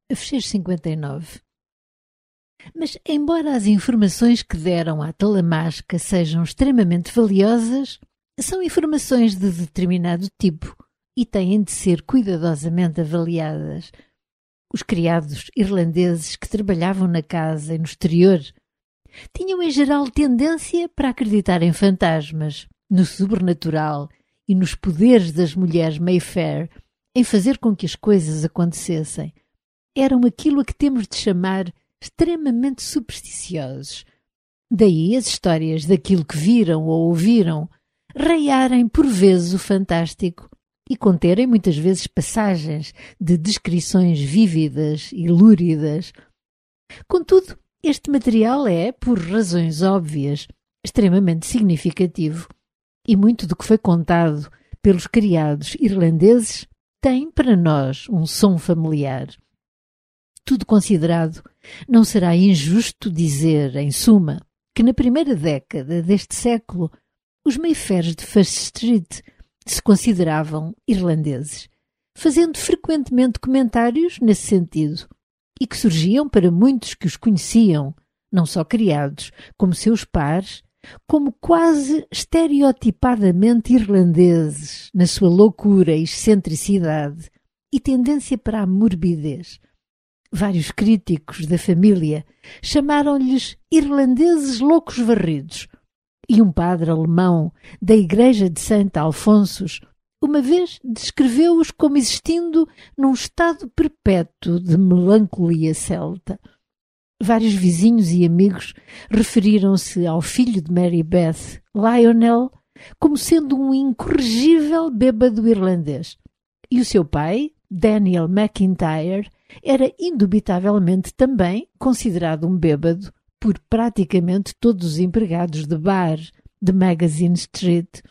a fecheiros 59. Mas, embora as informações que deram à Talamasca sejam extremamente valiosas, são informações de determinado tipo e têm de ser cuidadosamente avaliadas. Os criados irlandeses que trabalhavam na casa e no exterior tinham em geral tendência para acreditar em fantasmas, no sobrenatural e nos poderes das mulheres Mayfair em fazer com que as coisas acontecessem. Eram aquilo a que temos de chamar extremamente supersticiosos. Daí as histórias daquilo que viram ou ouviram raiarem por vezes o fantástico e conterem muitas vezes passagens de descrições vívidas e lúridas. Contudo, este material é, por razões óbvias, extremamente significativo e muito do que foi contado pelos criados irlandeses tem para nós um som familiar. Tudo considerado, não será injusto dizer, em suma, que na primeira década deste século os Mayfairs de First Street se consideravam irlandeses, fazendo frequentemente comentários nesse sentido, e que surgiam para muitos que os conheciam, não só criados, como seus pares, como quase estereotipadamente irlandeses, na sua loucura e excentricidade e tendência para a morbidez. Vários críticos da família chamaram-lhes irlandeses loucos varridos, e um padre alemão da igreja de Santo Alfonsos uma vez descreveu-os como existindo num estado perpétuo de melancolia celta. Vários vizinhos e amigos referiram-se ao filho de Mary Beth, Lionel, como sendo um incorrigível bêbado irlandês, e o seu pai, Daniel McIntyre, era indubitavelmente também considerado um bêbado por praticamente todos os empregados de bar de Magazine Street.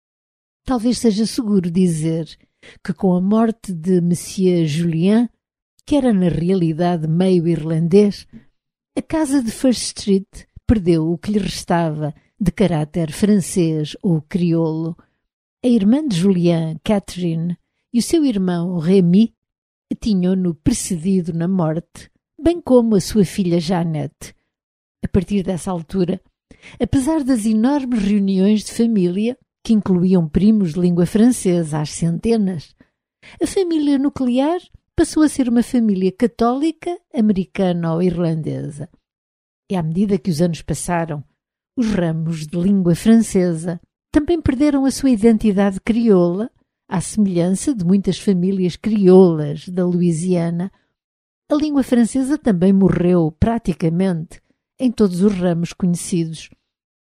Talvez seja seguro dizer que com a morte de Monsieur Julien, que era na realidade meio irlandês, a casa de First Street perdeu o que lhe restava de caráter francês ou crioulo. A irmã de Julien, Catherine, e o seu irmão Rémy tinham-no precedido na morte, bem como a sua filha Jeannette. A partir dessa altura, apesar das enormes reuniões de família, que incluíam primos de língua francesa às centenas, a família nuclear passou a ser uma família católica, americana ou irlandesa. E à medida que os anos passaram, os ramos de língua francesa também perderam a sua identidade crioula, à semelhança de muitas famílias crioulas da Louisiana. A língua francesa também morreu, praticamente, em todos os ramos conhecidos.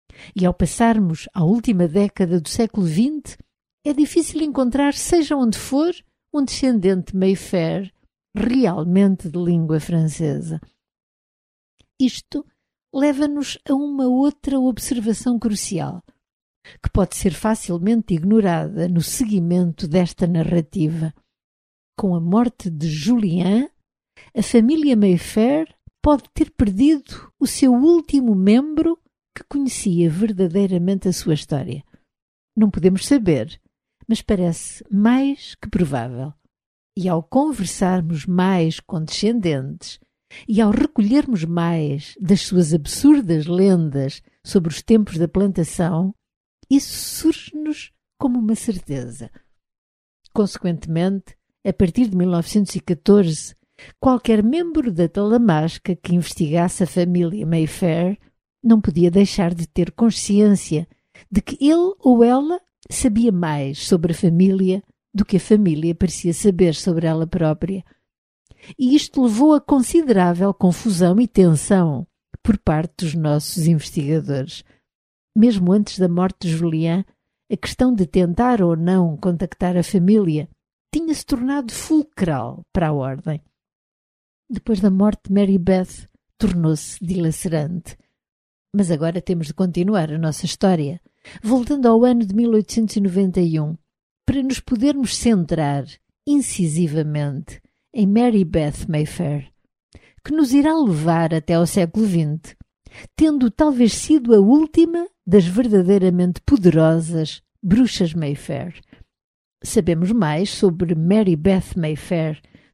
E ao passarmos à última década do século XX, é difícil encontrar, seja onde for, um descendente Mayfair realmente de língua francesa. Isto leva-nos a uma outra observação crucial, que pode ser facilmente ignorada no seguimento desta narrativa. Com a morte de Julien, a família Mayfair pode ter perdido o seu último membro que conhecia verdadeiramente a sua história. Não podemos saber, mas parece mais que provável. E ao conversarmos mais com descendentes e ao recolhermos mais das suas absurdas lendas sobre os tempos da plantação, isso surge-nos como uma certeza. Consequentemente, a partir de 1914, qualquer membro da Talamasca que investigasse a família Mayfair não podia deixar de ter consciência de que ele ou ela sabia mais sobre a família do que a família parecia saber sobre ela própria. E isto levou a considerável confusão e tensão por parte dos nossos investigadores. Mesmo antes da morte de Julien, a questão de tentar ou não contactar a família tinha-se tornado fulcral para a ordem. Depois da morte de Mary Beth, tornou-se dilacerante. Mas agora temos de continuar a nossa história, voltando ao ano de 1891, para nos podermos centrar incisivamente em Mary Beth Mayfair, que nos irá levar até ao século XX, tendo talvez sido a última das verdadeiramente poderosas bruxas Mayfair. Sabemos mais sobre Mary Beth Mayfair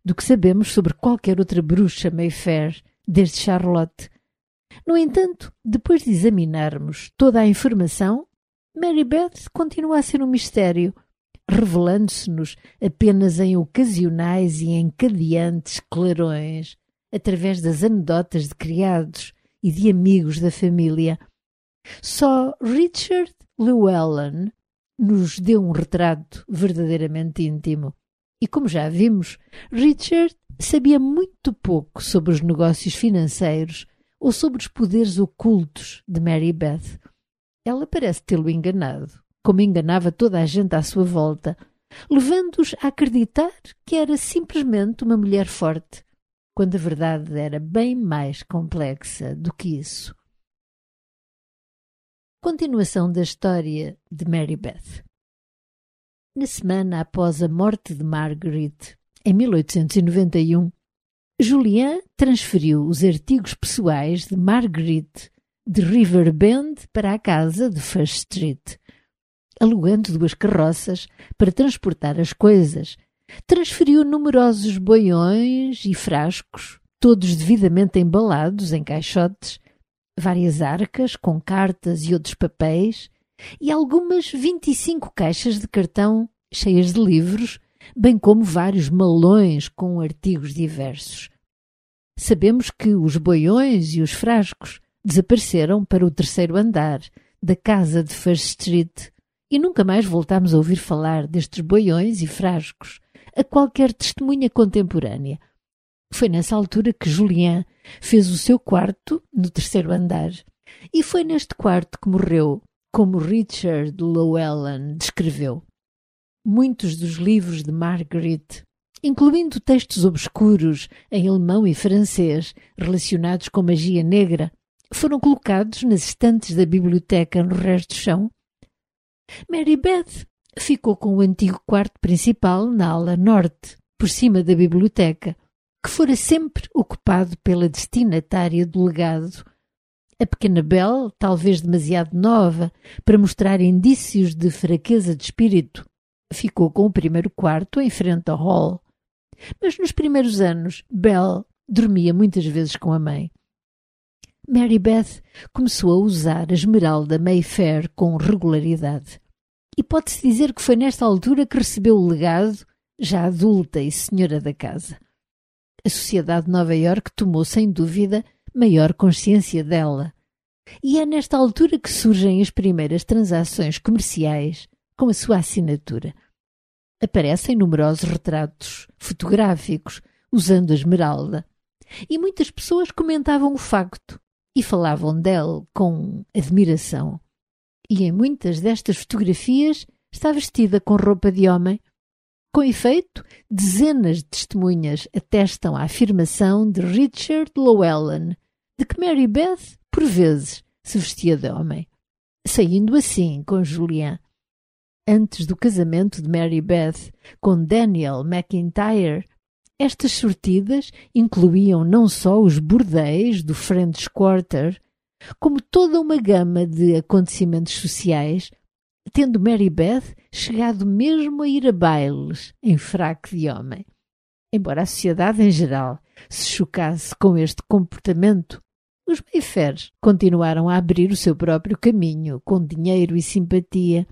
do que sabemos sobre qualquer outra bruxa Mayfair, desde Charlotte. No entanto, depois de examinarmos toda a informação, Mary Beth continua a ser um mistério, revelando-se-nos apenas em ocasionais e encadeantes clarões, através das anedotas de criados e de amigos da família. Só Richard Llewellyn nos deu um retrato verdadeiramente íntimo. E como já vimos, Richard sabia muito pouco sobre os negócios financeiros ou sobre os poderes ocultos de Mary Beth. Ela parece tê-lo enganado, como enganava toda a gente à sua volta, levando-os a acreditar que era simplesmente uma mulher forte, quando a verdade era bem mais complexa do que isso. Continuação da história de Mary Beth. Na semana após a morte de Margaret, em 1891, Julian transferiu os artigos pessoais de Margaret de Riverbend para a casa de First Street, alugando 2 carroças para transportar as coisas. Transferiu numerosos boiões e frascos, todos devidamente embalados em caixotes, várias arcas com cartas e outros papéis e algumas 25 caixas de cartão cheias de livros, bem como vários malões com artigos diversos. Sabemos que os boiões e os frascos desapareceram para o 3º andar da casa de First Street e nunca mais voltámos a ouvir falar destes boiões e frascos a qualquer testemunha contemporânea. Foi nessa altura que Julian fez o seu quarto no 3º andar e foi neste quarto que morreu, como Richard Llewellyn descreveu. Muitos dos livros de Margaret, incluindo textos obscuros em alemão e francês relacionados com magia negra, foram colocados nas estantes da biblioteca no resto do chão. Mary Beth ficou com o antigo quarto principal na ala norte, por cima da biblioteca, que fora sempre ocupado pela destinatária do legado. A pequena Belle, talvez demasiado nova para mostrar indícios de fraqueza de espírito, ficou com o 1º quarto em frente ao hall. Mas nos primeiros anos, Belle dormia muitas vezes com a mãe. Mary Beth começou a usar a esmeralda Mayfair com regularidade. E pode-se dizer que foi nesta altura que recebeu o legado, já adulta e senhora da casa. A sociedade de Nova Iorque tomou, sem dúvida, maior consciência dela. E é nesta altura que surgem as primeiras transações comerciais com a sua assinatura. Aparecem numerosos retratos fotográficos usando a esmeralda. E muitas pessoas comentavam o facto e falavam dela com admiração. E em muitas destas fotografias está vestida com roupa de homem. Com efeito, dezenas de testemunhas atestam a afirmação de Richard Llewellyn de que Mary Beth, por vezes, se vestia de homem, saindo assim com Julian. Antes do casamento de Mary Beth com Daniel McIntyre, estas sortidas incluíam não só os bordéis do French Quarter, como toda uma gama de acontecimentos sociais, tendo Mary Beth chegado mesmo a ir a bailes em fraque de homem. Embora a sociedade em geral se chocasse com este comportamento, os Mayfairs continuaram a abrir o seu próprio caminho com dinheiro e simpatia.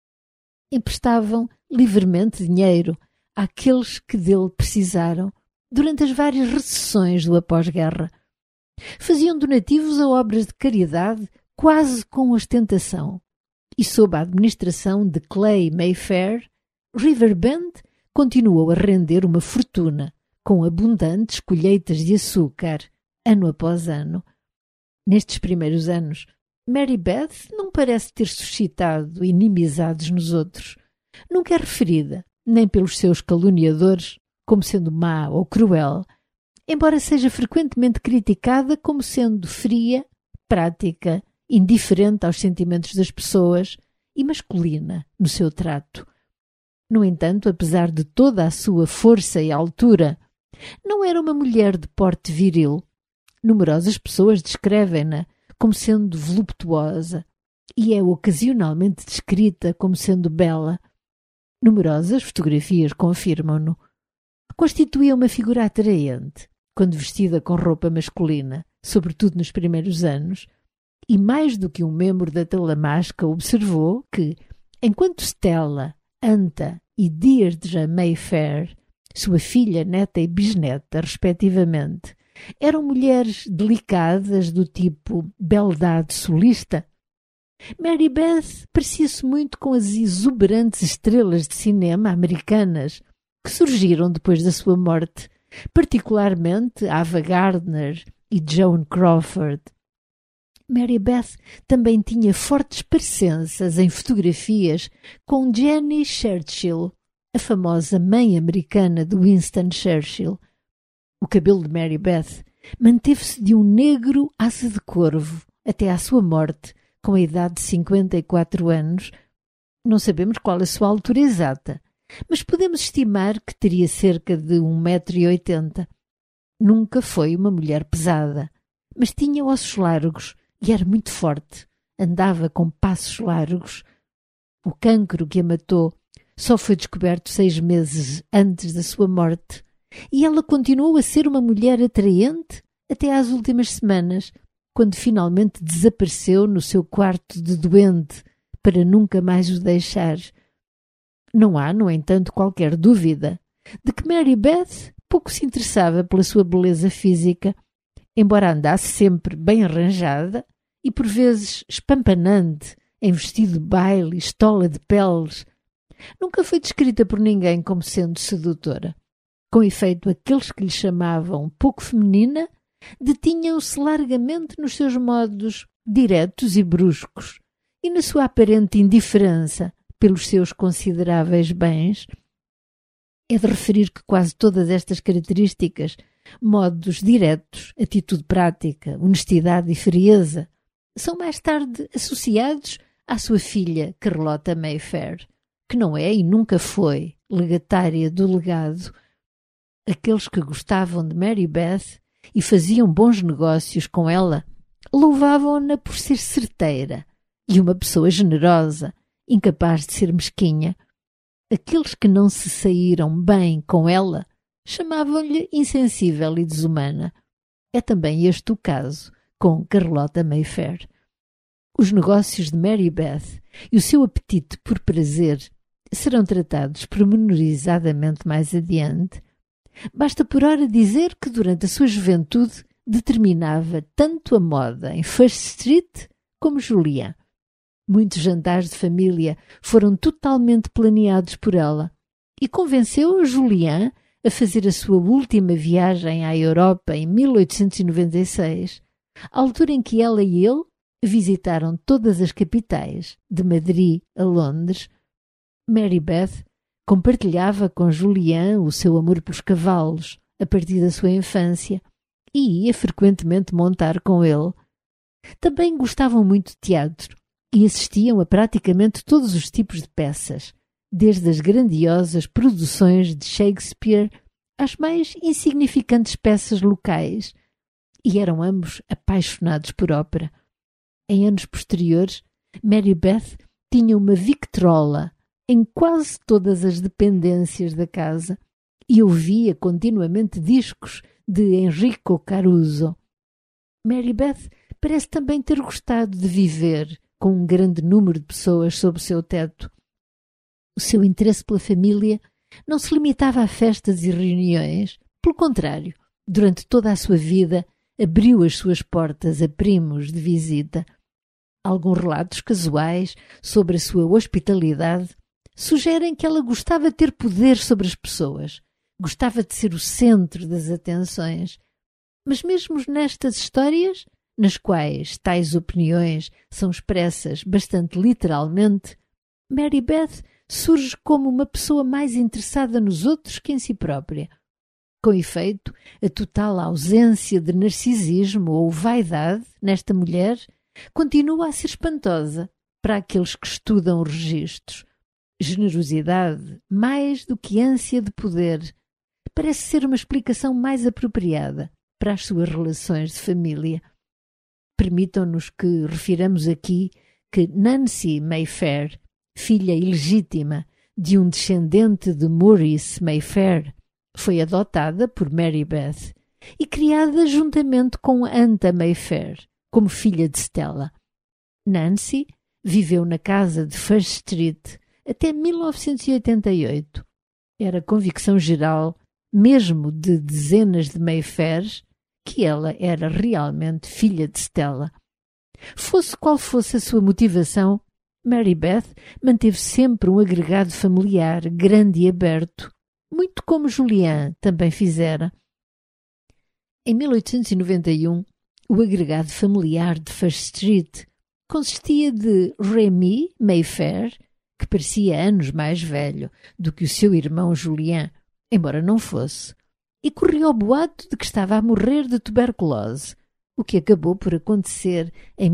Emprestavam livremente dinheiro àqueles que dele precisaram durante as várias recessões do após-guerra. Faziam donativos a obras de caridade quase com ostentação. E sob a administração de Clay Mayfair, Riverbend continuou a render uma fortuna com abundantes colheitas de açúcar, ano após ano. Nestes primeiros anos, Mary Beth não parece ter suscitado inimizades nos outros. Nunca é referida, nem pelos seus caluniadores, como sendo má ou cruel, embora seja frequentemente criticada como sendo fria, prática, indiferente aos sentimentos das pessoas e masculina no seu trato. No entanto, apesar de toda a sua força e altura, não era uma mulher de porte viril. Numerosas pessoas descrevem-na como sendo voluptuosa e é ocasionalmente descrita como sendo bela. Numerosas fotografias confirmam-no. constituía uma figura atraente, quando vestida com roupa masculina, sobretudo nos primeiros anos, e mais do que um membro da Talamasca observou que, enquanto Stella, Anta e Deirdre Mayfair, sua filha, neta e bisneta, respectivamente, eram mulheres delicadas do tipo beldade solista, Mary Beth parecia-se muito com as exuberantes estrelas de cinema americanas que surgiram depois da sua morte, particularmente Ava Gardner e Joan Crawford. Mary Beth também tinha fortes parecenças em fotografias com Jenny Churchill, a famosa mãe americana de Winston Churchill. O cabelo de Mary Beth manteve-se de um negro asa de corvo até à sua morte, com a idade de 54 anos. Não sabemos qual a sua altura exata, mas podemos estimar que teria cerca de 1,80 m. Nunca foi uma mulher pesada, mas tinha ossos largos e era muito forte. Andava com passos largos. O cancro que a matou só foi descoberto 6 meses antes da sua morte, e ela continuou a ser uma mulher atraente até às últimas semanas, quando finalmente desapareceu no seu quarto de doente para nunca mais o deixar. Não há, no entanto, qualquer dúvida de que Mary Beth pouco se interessava pela sua beleza física, embora andasse sempre bem arranjada e por vezes espampanante em vestido de baile e estola de peles. Nunca foi descrita por ninguém como sendo sedutora. Com efeito, aqueles que lhe chamavam pouco feminina detinham-se largamente nos seus modos diretos e bruscos e na sua aparente indiferença pelos seus consideráveis bens. É de referir que quase todas estas características, modos diretos, atitude prática, honestidade e frieza, são mais tarde associados à sua filha Carlota Mayfair, que não é e nunca foi legatária do legado. Aqueles que gostavam de Mary Beth e faziam bons negócios com ela louvavam-na por ser certeira e uma pessoa generosa, incapaz de ser mesquinha. Aqueles que não se saíram bem com ela chamavam-lhe insensível e desumana. É também este o caso com Carlota Mayfair. Os negócios de Mary Beth e o seu apetite por prazer serão tratados pormenorizadamente mais adiante. Basta por ora dizer que durante a sua juventude determinava tanto a moda em First Street como Julian. Muitos jantares de família foram totalmente planeados por ela e convenceu Julian a fazer a sua última viagem à Europa em 1896, à altura em que ela e ele visitaram todas as capitais, de Madrid a Londres. Mary Beth compartilhava com Julian o seu amor pelos cavalos a partir da sua infância e ia frequentemente montar com ele. Também gostavam muito de teatro e assistiam a praticamente todos os tipos de peças, desde as grandiosas produções de Shakespeare às mais insignificantes peças locais, e eram ambos apaixonados por ópera. Em anos posteriores, Mary Beth tinha uma Victrola em quase todas as dependências da casa e ouvia continuamente discos de Enrico Caruso. Mary Beth parece também ter gostado de viver com um grande número de pessoas sob o seu teto. O seu interesse pela família não se limitava a festas e reuniões. Pelo contrário, durante toda a sua vida, abriu as suas portas a primos de visita. Alguns relatos casuais sobre a sua hospitalidade sugerem que ela gostava de ter poder sobre as pessoas, gostava de ser o centro das atenções. Mas mesmo nestas histórias, nas quais tais opiniões são expressas bastante literalmente, Mary Beth surge como uma pessoa mais interessada nos outros que em si própria. Com efeito, a total ausência de narcisismo ou vaidade nesta mulher continua a ser espantosa para aqueles que estudam registros. Generosidade, mais do que ânsia de poder, parece ser uma explicação mais apropriada para as suas relações de família. Permitam-nos que refiramos aqui que Nancy Mayfair, filha ilegítima de um descendente de Maurice Mayfair, Foi adotada por Mary Beth e criada juntamente com Anta Mayfair, como filha de Stella. Nancy viveu na casa de First Street até 1988. Era convicção geral, mesmo de dezenas de Mayfairs, que ela era realmente filha de Stella. Fosse qual fosse a sua motivação, Mary Beth manteve sempre um agregado familiar grande e aberto, muito como Julian também fizera. Em 1891, o agregado familiar de First Street consistia de Remy Mayfair, que parecia anos mais velho do que o seu irmão Julian, embora não fosse, e corria o boato de que estava a morrer de tuberculose, o que acabou por acontecer em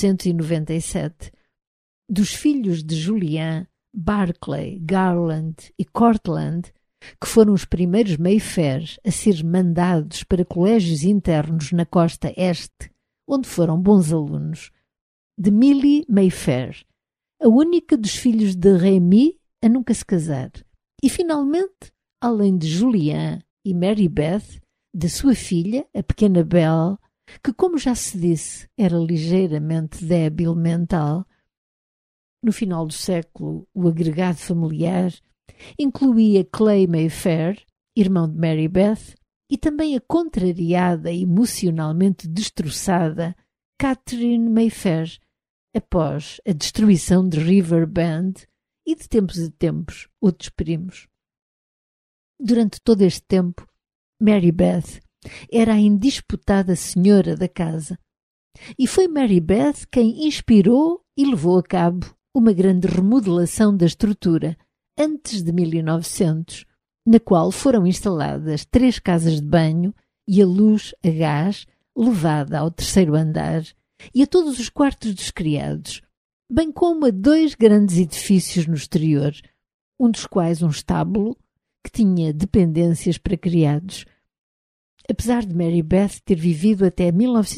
1897. Dos filhos de Julian, Barclay, Garland e Cortland, que foram os primeiros Mayfairs a ser mandados para colégios internos na costa este, onde foram bons alunos, de Millie Mayfair, a única dos filhos de Remy a nunca se casar, e finalmente, além de Julian e Mary Beth, da sua filha, a pequena Belle, que, como já se disse, era ligeiramente débil mental. No final do século, o agregado familiar incluía Clay Mayfair, irmão de Mary Beth, e também a contrariada e emocionalmente destroçada Catherine Mayfair, após a destruição de River Bend e, de tempos a tempos, outros primos. Durante todo este tempo, Mary Beth era a indisputada senhora da casa. E foi Mary Beth quem inspirou e levou a cabo uma grande remodelação da estrutura, antes de 1900, na qual foram instaladas 3 casas de banho e a luz a gás levada ao 3º andar e a todos os quartos dos criados, bem como a 2 grandes edifícios no exterior, um dos quais um estábulo que tinha dependências para criados. Apesar de Mary Beth ter vivido até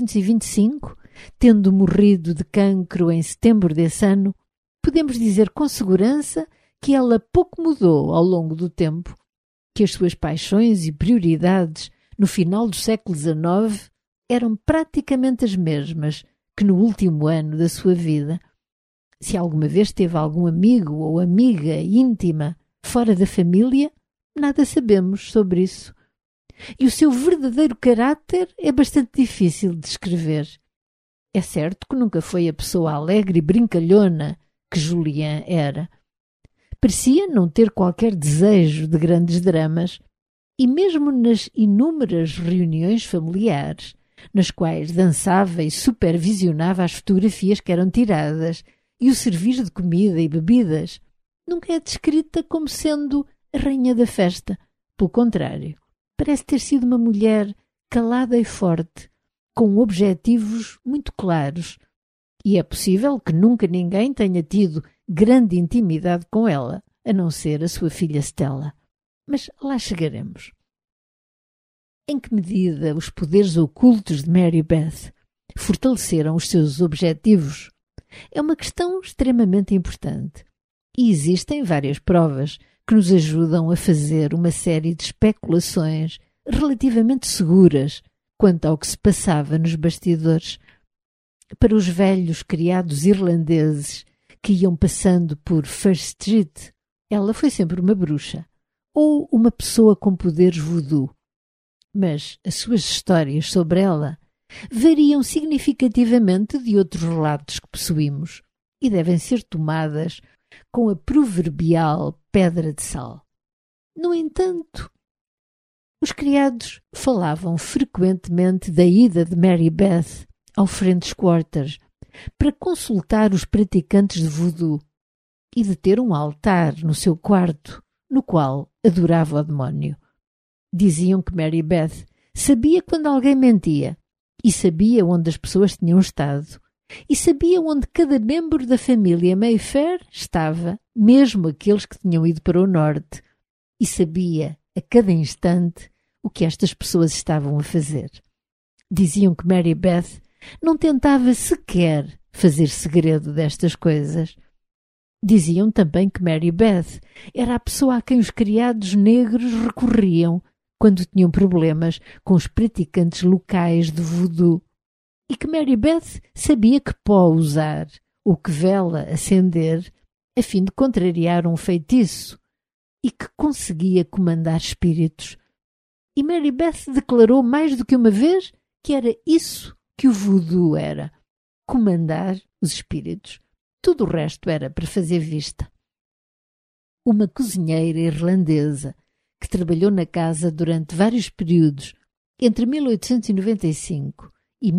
1925, tendo morrido de cancro em setembro desse ano, podemos dizer com segurança que ela pouco mudou ao longo do tempo, que as suas paixões e prioridades no final do século XIX eram praticamente as mesmas que no último ano da sua vida. Se alguma vez teve algum amigo ou amiga íntima fora da família, nada sabemos sobre isso. E o seu verdadeiro caráter é bastante difícil de descrever. É certo que nunca foi a pessoa alegre e brincalhona que Julian era. Parecia não ter qualquer desejo de grandes dramas, e mesmo nas inúmeras reuniões familiares, nas quais dançava e supervisionava as fotografias que eram tiradas e o serviço de comida e bebidas, nunca é descrita como sendo a rainha da festa. Pelo contrário, parece ter sido uma mulher calada e forte, com objetivos muito claros, e é possível que nunca ninguém tenha tido grande intimidade com ela, a não ser a sua filha Stella. Mas lá chegaremos. Em que medida os poderes ocultos de Mary Beth fortaleceram os seus objetivos? É uma questão extremamente importante, e existem várias provas que nos ajudam a fazer uma série de especulações relativamente seguras quanto ao que se passava nos bastidores. Para os velhos criados irlandeses que iam passando por First Street, ela foi sempre uma bruxa ou uma pessoa com poderes voodoo. Mas as suas histórias sobre ela variam significativamente de outros relatos que possuímos e devem ser tomadas com a proverbial pedra de sal. No entanto, os criados falavam frequentemente da ida de Mary Beth ao French Quarter para consultar os praticantes de voodoo e de ter um altar no seu quarto, no qual adorava o demónio. Diziam que Mary Beth sabia quando alguém mentia e sabia onde as pessoas tinham estado e sabia onde cada membro da família Mayfair estava, mesmo aqueles que tinham ido para o norte, e sabia a cada instante o que estas pessoas estavam a fazer. Diziam que Mary Beth não tentava sequer fazer segredo destas coisas. Diziam também que Mary Beth era a pessoa a quem os criados negros recorriam quando tinham problemas com os praticantes locais de voodoo, e que Mary Beth sabia que pó usar ou que vela acender a fim de contrariar um feitiço, e que conseguia comandar espíritos. E Mary Beth declarou mais do que uma vez que era isso que o voodoo era: comandar os espíritos. Tudo o resto era para fazer vista. Uma cozinheira irlandesa que trabalhou na casa durante vários períodos entre 1895 e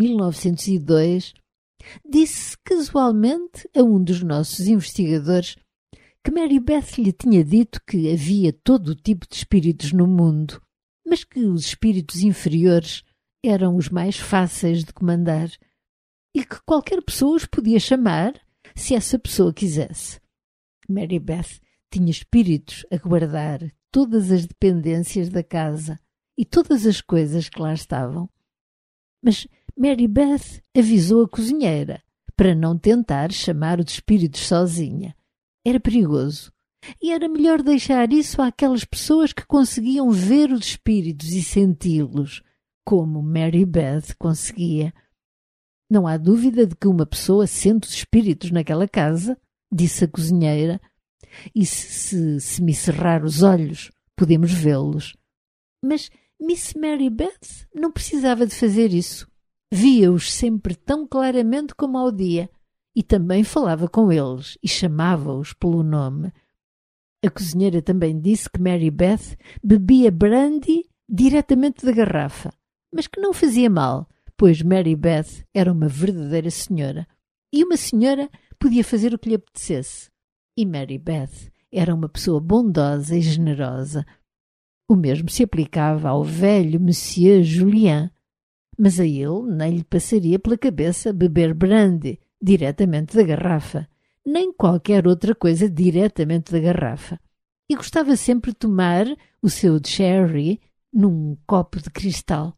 1902 disse casualmente a um dos nossos investigadores que Mary Beth lhe tinha dito que havia todo o tipo de espíritos no mundo, mas que os espíritos inferiores eram os mais fáceis de comandar e que qualquer pessoa os podia chamar se essa pessoa quisesse. Mary Beth tinha espíritos a guardar todas as dependências da casa e todas as coisas que lá estavam. Mas Mary Beth avisou a cozinheira para não tentar chamar os espíritos sozinha. Era perigoso. E era melhor deixar isso àquelas pessoas que conseguiam ver os espíritos e senti-los, como Mary Beth conseguia. Não há dúvida de que uma pessoa sente os espíritos naquela casa, disse a cozinheira, e se me cerrar os olhos, podemos vê-los. Mas Miss Mary Beth não precisava de fazer isso. Via-os sempre tão claramente como ao dia, e também falava com eles e chamava-os pelo nome. A cozinheira também disse que Mary Beth bebia brandy diretamente da garrafa, mas que não fazia mal, pois Mary Beth era uma verdadeira senhora, e uma senhora podia fazer o que lhe apetecesse. E Mary Beth era uma pessoa bondosa e generosa. O mesmo se aplicava ao velho Monsieur Julien, mas a ele nem lhe passaria pela cabeça beber brandy diretamente da garrafa, nem qualquer outra coisa diretamente da garrafa. E gostava sempre de tomar o seu sherry num copo de cristal.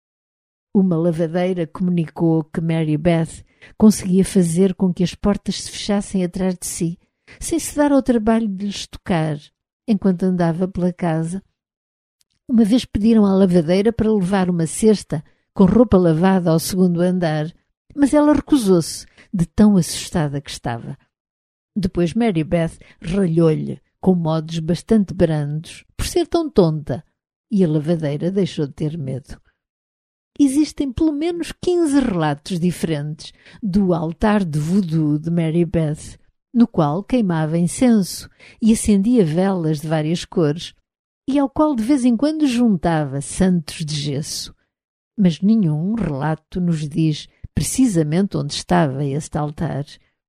Uma lavadeira comunicou que Mary Beth conseguia fazer com que as portas se fechassem atrás de si, sem se dar ao trabalho de lhes tocar, enquanto andava pela casa. Uma vez pediram à lavadeira para levar uma cesta com roupa lavada ao segundo andar, mas ela recusou-se, de tão assustada que estava. Depois Mary Beth ralhou-lhe, com modos bastante brandos, por ser tão tonta, e a lavadeira deixou de ter medo. Existem pelo menos 15 relatos diferentes do altar de voodoo de Mary Beth, no qual queimava incenso e acendia velas de várias cores, e ao qual de vez em quando juntava santos de gesso. Mas nenhum relato nos diz precisamente onde estava este altar.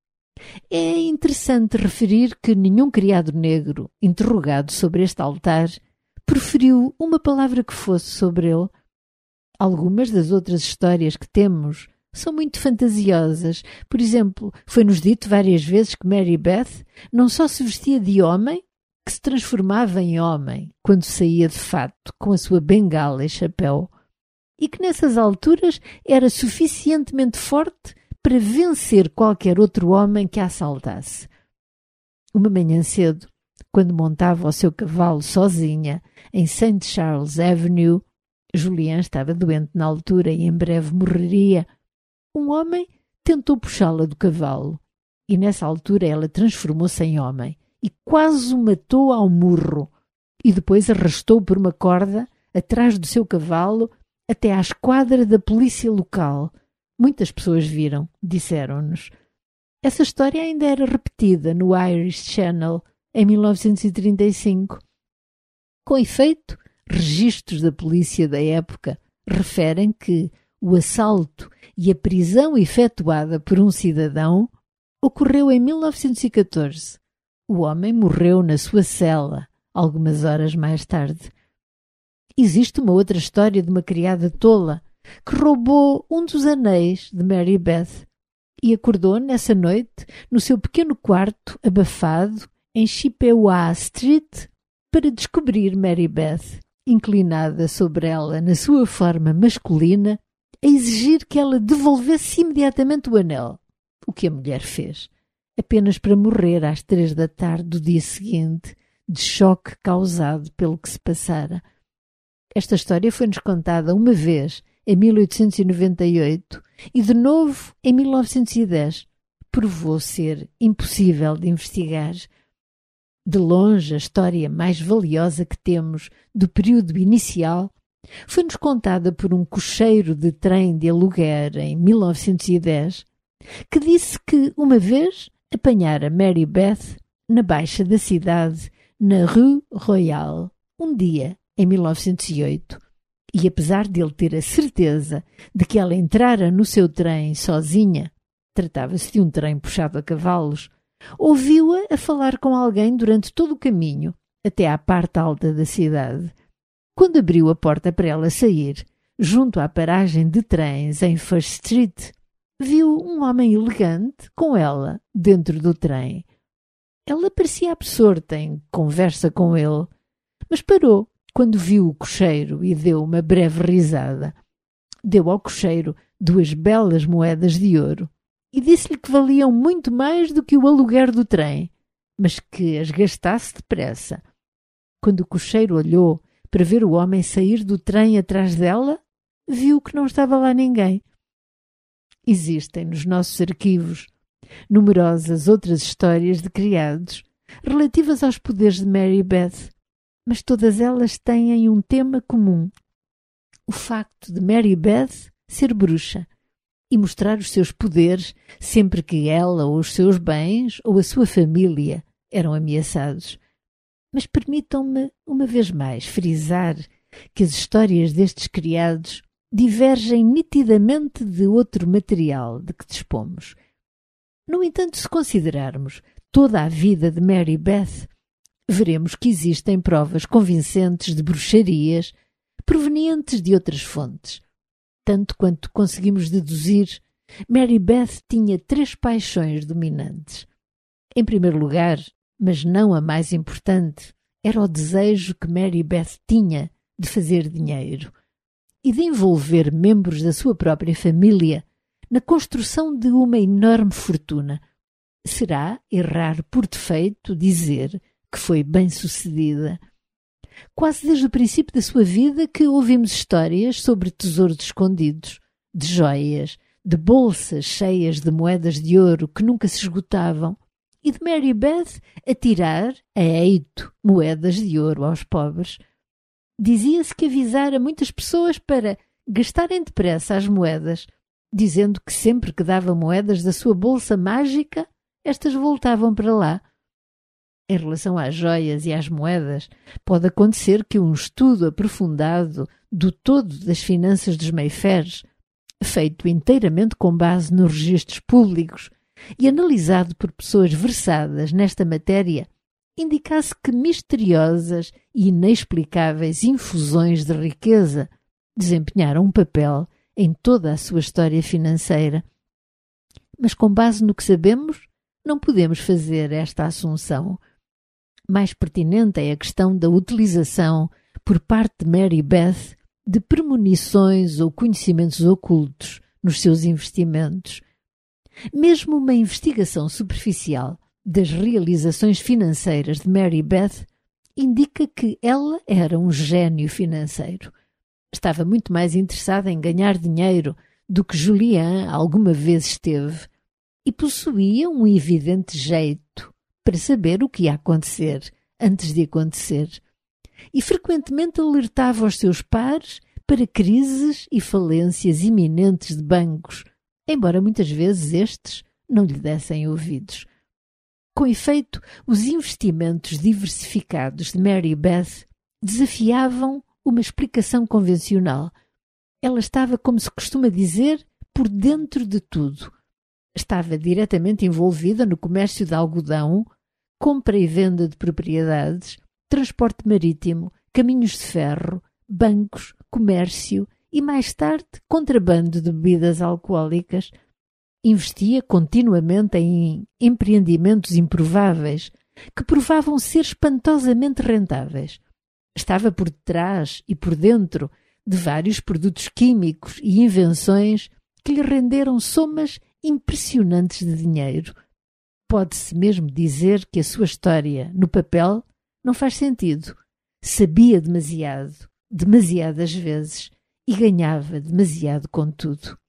É interessante referir que nenhum criado negro, interrogado sobre este altar, proferiu uma palavra que fosse sobre ele. Algumas das outras histórias que temos são muito fantasiosas. Por exemplo, foi-nos dito várias vezes que Mary Beth não só se vestia de homem, que se transformava em homem quando saía de fato com a sua bengala e chapéu, e que nessas alturas era suficientemente forte para vencer qualquer outro homem que a assaltasse. Uma manhã cedo, quando montava o seu cavalo sozinha em St. Charles Avenue, Julian estava doente na altura e em breve morreria. Um homem tentou puxá-la do cavalo, e nessa altura ela transformou-se em homem e quase o matou ao murro, e depois arrastou por uma corda atrás do seu cavalo até à esquadra da polícia local. Muitas pessoas viram, disseram-nos. Essa história ainda era repetida no Irish Channel em 1935. Com efeito, registros da polícia da época referem que o assalto e a prisão efetuada por um cidadão ocorreu em 1914. O homem morreu na sua cela algumas horas mais tarde. Existe uma outra história de uma criada tola que roubou um dos anéis de Mary Beth e acordou nessa noite no seu pequeno quarto abafado em Chippewa Street para descobrir Mary Beth inclinada sobre ela na sua forma masculina a exigir que ela devolvesse imediatamente o anel, o que a mulher fez, apenas para morrer às 3 da tarde do dia seguinte, de choque causado pelo que se passara. Esta história foi-nos contada uma vez em 1898 e de novo em 1910. Provou ser impossível de investigar. De longe, a história mais valiosa que temos do período inicial foi-nos contada por um cocheiro de trem de aluguer em 1910, que disse que uma vez apanhara Mary Beth na baixa da cidade, na Rue Royale, um dia em 1908, e apesar de ele ter a certeza de que ela entrara no seu trem sozinha, tratava-se de um trem puxado a cavalos, ouviu-a a falar com alguém durante todo o caminho, até à parte alta da cidade. Quando abriu a porta para ela sair, junto à paragem de trens em First Street, viu um homem elegante com ela dentro do trem. Ela parecia absorta em conversa com ele, mas parou quando viu o cocheiro e deu uma breve risada. Deu ao cocheiro 2 belas moedas de ouro e disse-lhe que valiam muito mais do que o aluguer do trem, mas que as gastasse depressa. Quando o cocheiro olhou para ver o homem sair do trem atrás dela, viu que não estava lá ninguém. Existem nos nossos arquivos numerosas outras histórias de criados relativas aos poderes de Mary Beth, mas todas elas têm um tema comum: o facto de Mary Beth ser bruxa e mostrar os seus poderes sempre que ela ou os seus bens ou a sua família eram ameaçados. Mas permitam-me, uma vez mais, frisar que as histórias destes criados divergem nitidamente de outro material de que dispomos. No entanto, se considerarmos toda a vida de Mary Beth, veremos que existem provas convincentes de bruxarias provenientes de outras fontes. Tanto quanto conseguimos deduzir, Mary Beth tinha 3 paixões dominantes. Em primeiro lugar, mas não a mais importante, era o desejo que Mary Beth tinha de fazer dinheiro e de envolver membros da sua própria família na construção de uma enorme fortuna. Será errar por defeito dizer que foi bem-sucedida. Quase desde o princípio da sua vida que ouvimos histórias sobre tesouros escondidos, de joias, de bolsas cheias de moedas de ouro que nunca se esgotavam, e de Mary Beth a tirar a eito moedas de ouro aos pobres. Dizia-se que avisara muitas pessoas para gastarem depressa as moedas, dizendo que sempre que dava moedas da sua bolsa mágica, estas voltavam para lá. Em relação às joias e às moedas, pode acontecer que um estudo aprofundado do todo das finanças dos Mayfairs, feito inteiramente com base nos registros públicos e analisado por pessoas versadas nesta matéria, indicasse que misteriosas e inexplicáveis infusões de riqueza desempenharam um papel em toda a sua história financeira. Mas com base no que sabemos, não podemos fazer esta assunção. Mais pertinente é a questão da utilização, por parte de Mary Beth, de premonições ou conhecimentos ocultos nos seus investimentos. Mesmo uma investigação superficial das realizações financeiras de Mary Beth indica que ela era um gênio financeiro. Estava muito mais interessada em ganhar dinheiro do que Julian alguma vez esteve e possuía um evidente jeito para saber o que ia acontecer antes de acontecer. E frequentemente alertava os seus pares para crises e falências iminentes de bancos, embora muitas vezes estes não lhe dessem ouvidos. Com efeito, os investimentos diversificados de Mary Beth desafiavam uma explicação convencional. Ela estava, como se costuma dizer, por dentro de tudo. Estava diretamente envolvida no comércio de algodão, compra e venda de propriedades, transporte marítimo, caminhos de ferro, bancos, comércio e, mais tarde, contrabando de bebidas alcoólicas. Investia continuamente em empreendimentos improváveis que provavam ser espantosamente rentáveis. Estava por detrás e por dentro de vários produtos químicos e invenções que lhe renderam somas impressionantes de dinheiro. Pode-se mesmo dizer que a sua história, no papel, não faz sentido. Sabia demasiado, demasiadas vezes e ganhava demasiado com tudo.